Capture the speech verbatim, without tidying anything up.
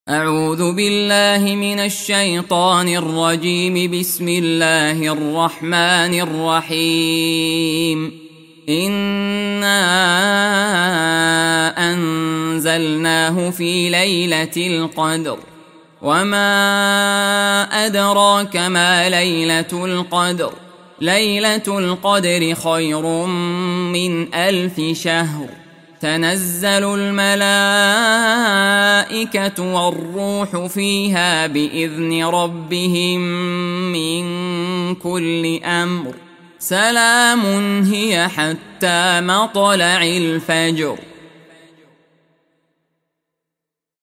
أعوذ بالله من الشيطان الرجيم. بسم الله الرحمن الرحيم. إنا أنزلناه في ليلة القدر وما أدراك ما ليلة القدر ليلة القدر خير من ألف شهر. تنزل الملائكة والروح فيها بإذن ربهم من كل أمر. سلام هي حتى مطلع الفجر.